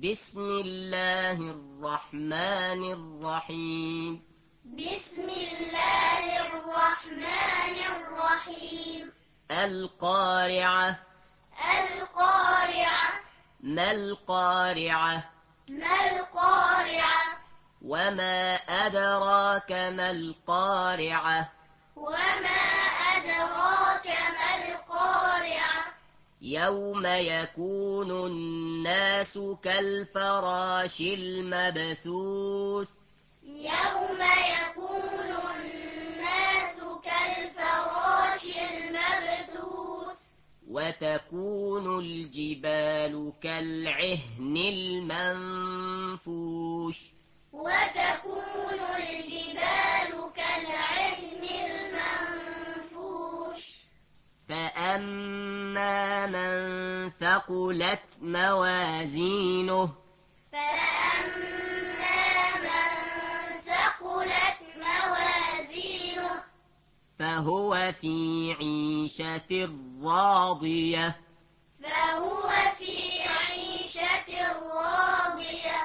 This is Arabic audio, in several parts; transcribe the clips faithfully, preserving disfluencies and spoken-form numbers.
بسم الله الرحمن الرحيم بسم الله الرحمن الرحيم القارعة القارعة ما القارعة ما القارعة وما أدراك ما القارعة وما أدراك ما القارعة يوم يكون الناس كالفراش المبثوث يوم يكون الناس كالفراش المبثوث وتكون الجبال كالعهن المنفوش وتكون الجبال كالعهن المنفوش فأما من ثقلت موازينه فأما من ثقلت موازينه فهو في عيشة راضية فهو في عيشة راضية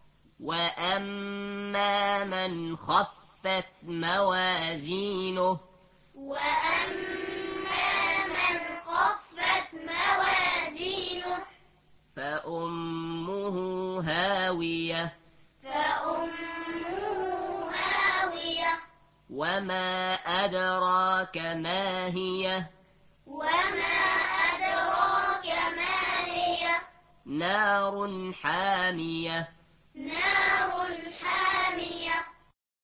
وأما من خفت موازينه وأما من خفت موازينه فأمه هاوية فأمه هاوية وما أدراك ما هي وما أدراك ما هي نار حامية نار حامية